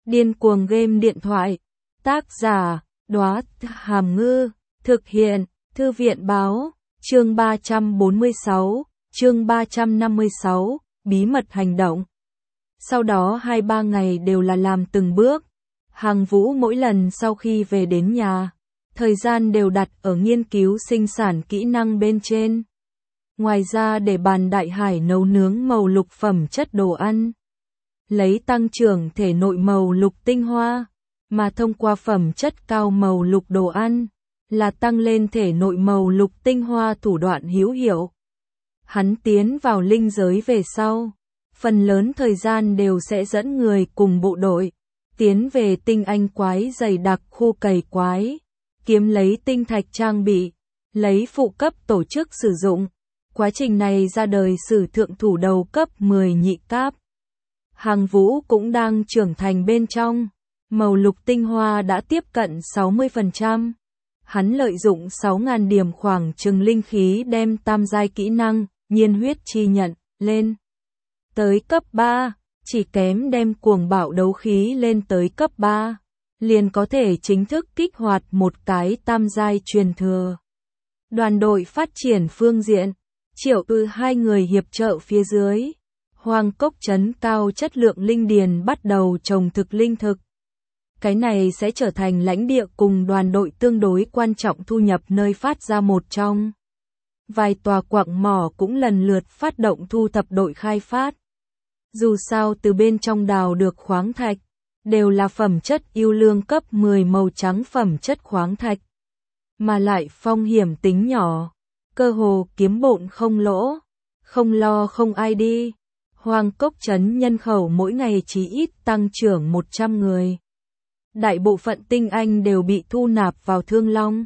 Điên cuồng game điện thoại. Tác giả, Đóa Hàm Ngư. Thực hiện, Thư viện báo. Chương 346, chương 356, bí mật hành động. Sau đó 2-3 ngày đều là làm từng bước. Hằng Vũ mỗi lần sau khi về đến nhà, thời gian đều đặt ở nghiên cứu sinh sản kỹ năng bên trên. Ngoài ra để bàn đại hải nấu nướng màu lục phẩm chất đồ ăn, lấy tăng trưởng thể nội màu lục tinh hoa, mà thông qua phẩm chất cao màu lục đồ ăn, là tăng lên thể nội màu lục tinh hoa thủ đoạn hữu hiệu. Hắn tiến vào linh giới về sau, phần lớn thời gian đều sẽ dẫn người cùng bộ đội, tiến về tinh anh quái dày đặc khu cày quái, kiếm lấy tinh thạch trang bị, lấy phụ cấp tổ chức sử dụng. Quá trình này ra đời sử thượng thủ đầu cấp 10 nhị cáp. Hằng Vũ cũng đang trưởng thành bên trong, màu lục tinh hoa đã tiếp cận 60%. Hắn lợi dụng 6.000 điểm khoảng chừng linh khí đem tam giai kỹ năng, nhiên huyết chi nhận, lên tới cấp 3, chỉ kém đem cuồng bạo đấu khí lên tới cấp 3, liền có thể chính thức kích hoạt một cái tam giai truyền thừa. Đoàn đội phát triển phương diện, Triệu Ư hai người hiệp trợ phía dưới, Hoang Cốc trấn cao chất lượng linh điền bắt đầu trồng thực linh thực. Cái này sẽ trở thành lãnh địa cùng đoàn đội tương đối quan trọng thu nhập nơi phát ra một trong. Vài tòa quặng mỏ cũng lần lượt phát động thu thập đội khai phát. Dù sao từ bên trong đào được khoáng thạch, đều là phẩm chất ưu lương cấp 10 màu trắng phẩm chất khoáng thạch. Mà lại phong hiểm tính nhỏ, cơ hồ kiếm bộn không lỗ, không lo không ai đi. Hoang Cốc trấn nhân khẩu mỗi ngày chỉ ít tăng trưởng 100 người. Đại bộ phận tinh anh đều bị thu nạp vào Thương Long.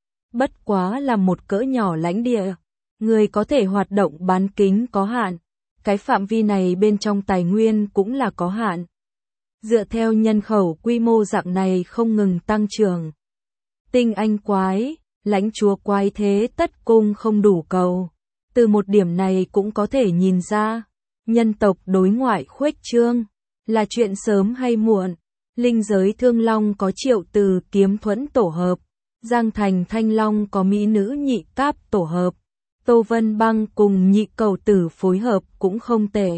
Bất quá là một cỡ nhỏ lãnh địa, người có thể hoạt động bán kính có hạn, cái phạm vi này bên trong tài nguyên cũng là có hạn. Dựa theo nhân khẩu quy mô dạng này không ngừng tăng trưởng. Tinh anh quái, lãnh chúa quái thế tất cung không đủ cầu. Từ một điểm này cũng có thể nhìn ra, nhân tộc đối ngoại khuếch trương, là chuyện sớm hay muộn. Linh giới Thương Long có Triệu Từ kiếm thuẫn tổ hợp, Giang Thành Thanh Long có mỹ nữ nhị cáp tổ hợp, Tô Vân Băng cùng nhị cầu tử phối hợp cũng không tệ.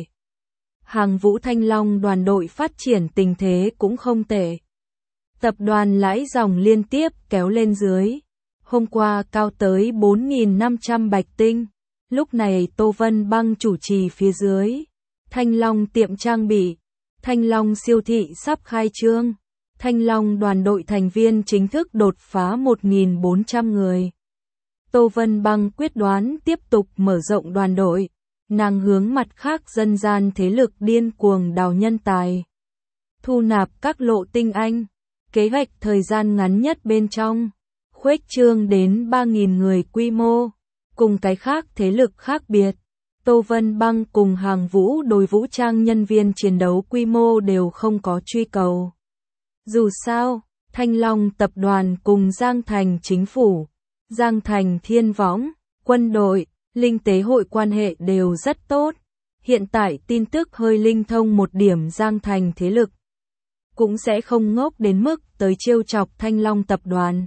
Hằng Vũ Thanh Long đoàn đội phát triển tình thế cũng không tệ. Tập đoàn lãi dòng liên tiếp kéo lên dưới, hôm qua cao tới 4.500 bạch tinh, lúc này Tô Vân Băng chủ trì phía dưới, Thanh Long tiệm trang bị, Thanh Long siêu thị sắp khai trương, Thanh Long đoàn đội thành viên chính thức đột phá 1.400 người. Tô Vân Băng quyết đoán tiếp tục mở rộng đoàn đội, nàng hướng mặt khác dân gian thế lực điên cuồng đào nhân tài, thu nạp các lộ tinh anh, kế hoạch thời gian ngắn nhất bên trong, khuếch trương đến 3.000 người quy mô, cùng cái khác thế lực khác biệt. Tô Vân Băng cùng Hằng Vũ đối vũ trang nhân viên chiến đấu quy mô đều không có truy cầu. Dù sao, Thanh Long tập đoàn cùng Giang Thành chính phủ, Giang Thành Thiên Võng, quân đội, linh tế hội quan hệ đều rất tốt. Hiện tại tin tức hơi linh thông một điểm, Giang Thành thế lực cũng sẽ không ngốc đến mức tới trêu chọc Thanh Long tập đoàn.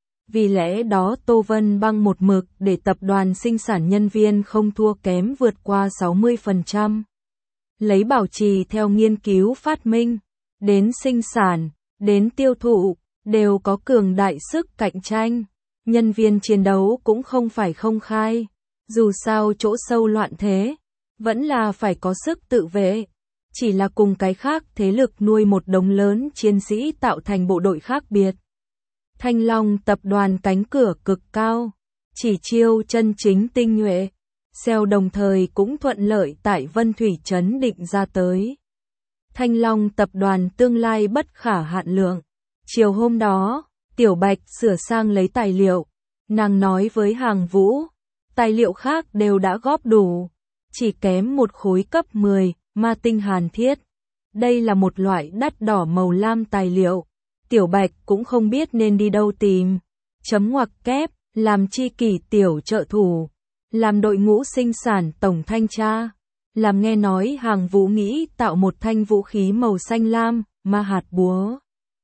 Vì lẽ đó Tô Vân Băng một mực để tập đoàn sinh sản nhân viên không thua kém vượt qua 60%. Lấy bảo trì theo nghiên cứu phát minh, đến sinh sản, đến tiêu thụ, đều có cường đại sức cạnh tranh. Nhân viên chiến đấu cũng không phải không khai. Dù sao chỗ sâu loạn thế, vẫn là phải có sức tự vệ. Chỉ là cùng cái khác thế lực nuôi một đống lớn chiến sĩ tạo thành bộ đội khác biệt. Thanh Long tập đoàn cánh cửa cực cao, chỉ chiêu chân chính tinh nhuệ, SEO đồng thời cũng thuận lợi tại Vân Thủy Trấn định ra tới. Thanh Long tập đoàn tương lai bất khả hạn lượng. Chiều hôm đó, Tiểu Bạch sửa sang lấy tài liệu, nàng nói với Hằng Vũ, tài liệu khác đều đã góp đủ, chỉ kém một khối cấp 10, ma tinh hàn thiết. Đây là một loại đắt đỏ màu lam tài liệu. Tiểu Bạch cũng không biết nên đi đâu tìm. Chấm ngoặc kép, làm chi kỷ tiểu trợ thủ, làm đội ngũ sinh sản tổng thanh tra, làm nghe nói Hằng Vũ nghĩ tạo một thanh vũ khí màu xanh lam, ma hạt búa.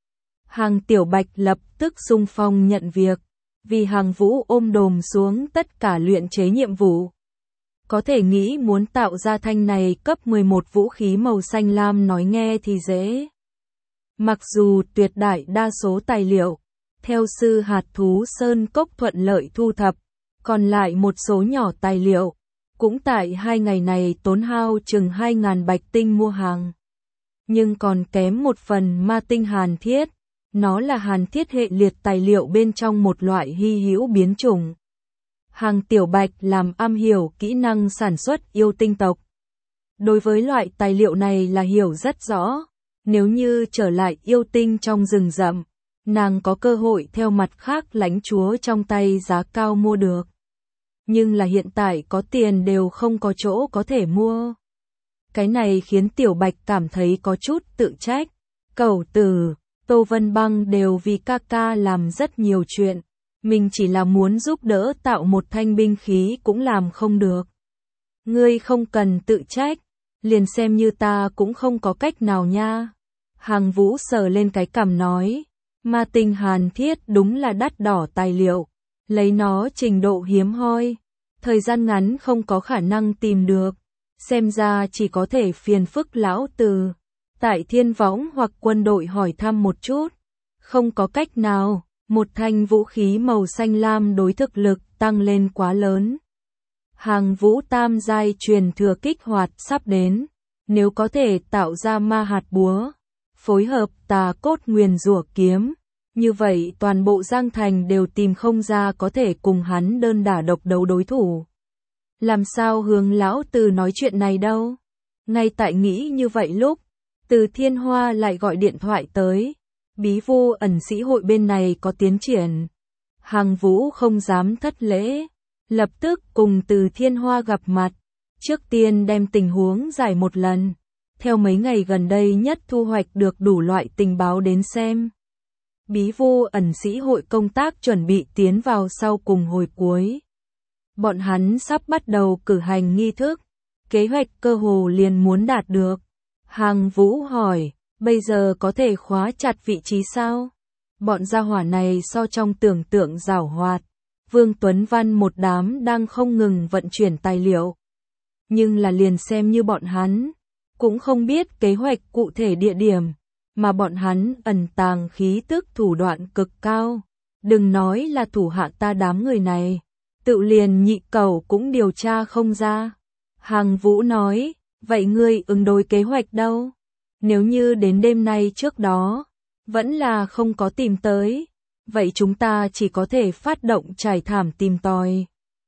Hàng Tiểu Bạch lập tức xung phong nhận việc, vì Hàng Vũ ôm đồm xuống tất cả luyện chế nhiệm vụ. Có thể nghĩ muốn tạo ra thanh này cấp 11 vũ khí màu xanh lam nói nghe thì dễ. Mặc dù tuyệt đại đa số tài liệu, theo sư hạt thú Sơn Cốc thuận lợi thu thập, còn lại một số nhỏ tài liệu, cũng tại 2 ngày này tốn hao chừng 2.000 bạch tinh mua hàng. Nhưng còn kém một phần ma tinh hàn thiết, nó là hàn thiết hệ liệt tài liệu bên trong một loại hy hữu biến chủng. Hàng Tiểu Bạch làm am hiểu kỹ năng sản xuất yêu tinh tộc. Đối với loại tài liệu này là hiểu rất rõ, nếu như trở lại yêu tinh trong rừng rậm, nàng có cơ hội theo mặt khác lãnh chúa trong tay giá cao mua được. Nhưng là hiện tại có tiền đều không có chỗ có thể mua. Cái này khiến Tiểu Bạch cảm thấy có chút tự trách. Cẩu Tử, Tô Vân Băng đều vì ca ca làm rất nhiều chuyện. Mình chỉ là muốn giúp đỡ tạo một thanh binh khí cũng làm không được. Ngươi không cần tự trách, liền xem như ta cũng không có cách nào nha. Hàng Vũ sờ lên cái cằm nói, ma tinh hàn thiết đúng là đắt đỏ tài liệu, lấy nó trình độ hiếm hoi, thời gian ngắn không có khả năng tìm được, xem ra chỉ có thể phiền phức lão Từ, tại Thiên Võng hoặc quân đội hỏi thăm một chút, không có cách nào. Một thanh vũ khí màu xanh lam đối thực lực tăng lên quá lớn. Hàng Vũ tam giai truyền thừa kích hoạt sắp đến, nếu có thể tạo ra ma hạt búa, phối hợp tà cốt nguyền rủa kiếm, như vậy toàn bộ Giang Thành đều tìm không ra có thể cùng hắn đơn đả độc đấu đối thủ. Làm sao hướng lão Từ nói chuyện này đâu? Ngay tại nghĩ như vậy lúc, Từ Thiên Hoa lại gọi điện thoại tới. Bí Vu ẩn sĩ hội bên này có tiến triển. Hàng Vũ không dám thất lễ, lập tức cùng Từ Thiên Hoa gặp mặt, trước tiên đem tình huống giải một lần, theo mấy ngày gần đây nhất thu hoạch được đủ loại tình báo đến xem. Bí Vu ẩn sĩ hội công tác chuẩn bị tiến vào sau cùng hồi cuối. Bọn hắn sắp bắt đầu cử hành nghi thức, kế hoạch cơ hồ liền muốn đạt được. Hàng Vũ hỏi, bây giờ có thể khóa chặt vị trí sao? Bọn gia hỏa này so trong tưởng tượng giảo hoạt. Vương Tuấn Văn một đám đang không ngừng vận chuyển tài liệu. Nhưng là liền xem như bọn hắn, cũng không biết kế hoạch cụ thể địa điểm, mà bọn hắn ẩn tàng khí tức thủ đoạn cực cao. Đừng nói là thủ hạ ta đám người này, tự liền Nhị Cẩu cũng điều tra không ra. Hàng Vũ nói, vậy ngươi ứng đối kế hoạch đâu? Nếu như đến đêm nay trước đó, vẫn là không có tìm tới, vậy chúng ta chỉ có thể phát động trải thảm tìm tòi.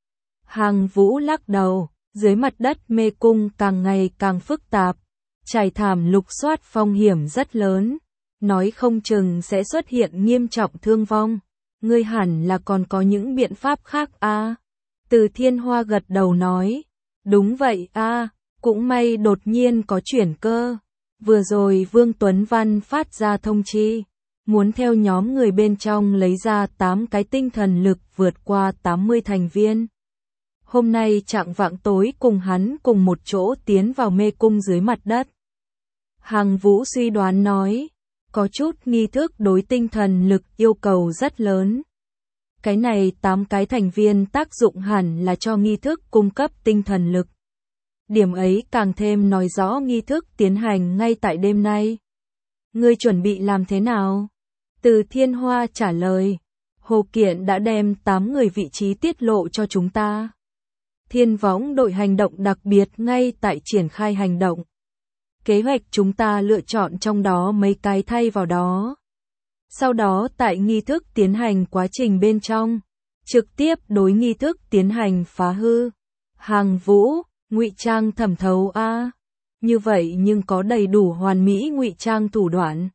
Hàng Vũ lắc đầu, dưới mặt đất mê cung càng ngày càng phức tạp, trải thảm lục soát phong hiểm rất lớn, nói không chừng sẽ xuất hiện nghiêm trọng thương vong. Ngươi hẳn là còn có những biện pháp khác à? Từ Thiên Hoa gật đầu nói, đúng vậy à, cũng may đột nhiên có chuyển cơ. Vừa rồi Vương Tuấn Văn phát ra thông chi, muốn theo nhóm người bên trong lấy ra 8 cái tinh thần lực vượt qua 80 thành viên. Hôm nay chạng vạng tối cùng hắn cùng một chỗ tiến vào mê cung dưới mặt đất. Hàng Vũ suy đoán nói, có chút nghi thức đối tinh thần lực yêu cầu rất lớn. Cái này 8 cái thành viên tác dụng hẳn là cho nghi thức cung cấp tinh thần lực. Điểm ấy càng thêm nói rõ nghi thức tiến hành ngay tại đêm nay. Ngươi chuẩn bị làm thế nào? Từ Thiên Hoa trả lời, Hồ Kiện đã đem 8 người vị trí tiết lộ cho chúng ta. Thiên Võng đội hành động đặc biệt ngay tại triển khai hành động. Kế hoạch chúng ta lựa chọn trong đó mấy cái thay vào đó. Sau đó tại nghi thức tiến hành quá trình bên trong, trực tiếp đối nghi thức tiến hành phá hư. Hàng Vũ, ngụy trang thẩm thấu a, như vậy nhưng có đầy đủ hoàn mỹ ngụy trang thủ đoạn.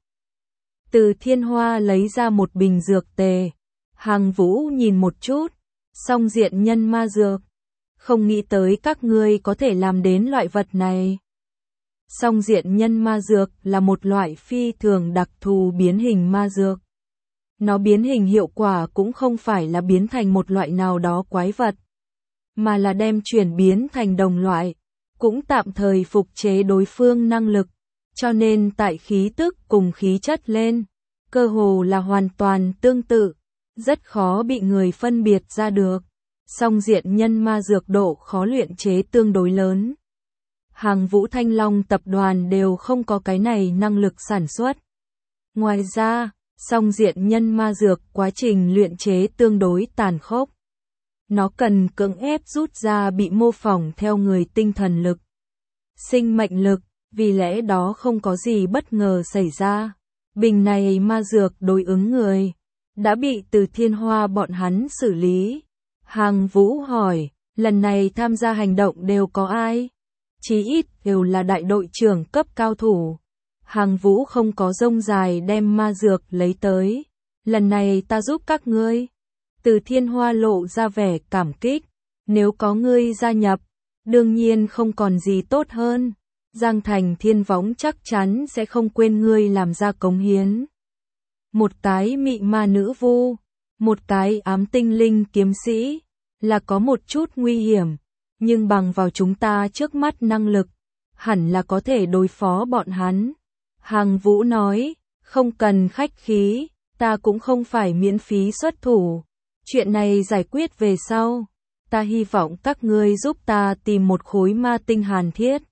Từ Thiên Hoa lấy ra một bình dược tề, Hàng Vũ nhìn một chút, song diện nhân ma dược, không nghĩ tới các ngươi có thể làm đến loại vật này. Song diện nhân ma dược là một loại phi thường đặc thù biến hình ma dược. Nó biến hình hiệu quả cũng không phải là biến thành một loại nào đó quái vật, mà là đem chuyển biến thành đồng loại, cũng tạm thời phục chế đối phương năng lực. cho nên tại khí tức cùng khí chất lên, cơ hồ là hoàn toàn tương tự, rất khó bị người phân biệt ra được. Song diện nhân ma dược độ khó luyện chế tương đối lớn. Hàng Vũ Thanh Long tập đoàn đều không có cái này năng lực sản xuất. Ngoài ra, song diện nhân ma dược quá trình luyện chế tương đối tàn khốc. Nó cần cưỡng ép rút ra bị mô phỏng theo người tinh thần lực, sinh mệnh lực, vì lẽ đó không có gì bất ngờ xảy ra. Bình này ma dược đối ứng người, đã bị Từ Thiên Hoa bọn hắn xử lý. Hàng Vũ hỏi, lần này tham gia hành động đều có ai? Chí ít đều là đại đội trưởng cấp cao thủ. Hàng Vũ không có rông dài đem ma dược lấy tới. Lần này ta giúp các ngươi. Từ Thiên Hoa lộ ra vẻ cảm kích. Nếu có ngươi gia nhập, đương nhiên không còn gì tốt hơn. Giang Thành Thiên Võng chắc chắn sẽ không quên ngươi làm ra cống hiến. Một cái mị ma nữ vu, một cái ám tinh linh kiếm sĩ, là có một chút nguy hiểm, nhưng bằng vào chúng ta trước mắt năng lực, hẳn là có thể đối phó bọn hắn. Hàng Vũ nói, không cần khách khí, ta cũng không phải miễn phí xuất thủ. Chuyện này giải quyết về sau, ta hy vọng các ngươi giúp ta tìm một khối ma tinh hàn thiết.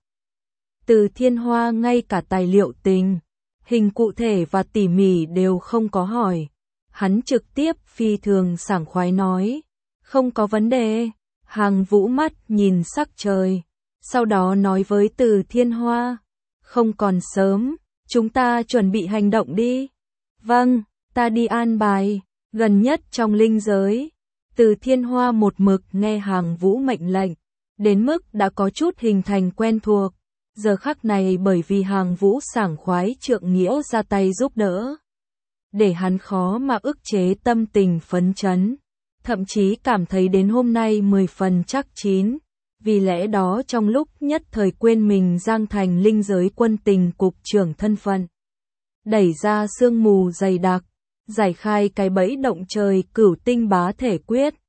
Từ Thiên Hoa ngay cả tài liệu tình, hình cụ thể và tỉ mỉ đều không có hỏi. Hắn trực tiếp phi thường sảng khoái nói, không có vấn đề. Hàng Vũ mắt nhìn sắc trời, sau đó nói với Từ Thiên Hoa, không còn sớm, chúng ta chuẩn bị hành động đi. Vâng, ta đi an bài, gần nhất trong linh giới. Từ Thiên Hoa một mực nghe Hàng Vũ mệnh lệnh, đến mức đã có chút hình thành quen thuộc. Giờ khắc này bởi vì Hàng Vũ sảng khoái trượng nghĩa ra tay giúp đỡ, để hắn khó mà ức chế tâm tình phấn chấn, thậm chí cảm thấy đến hôm nay 10 phần chắc chín. Vì lẽ đó trong lúc nhất thời quên mình Giang Thành linh giới quân tình cục trưởng thân phận, đẩy ra sương mù dày đặc, giải khai cái bẫy động trời Cửu Tinh Bá Thể Quyết.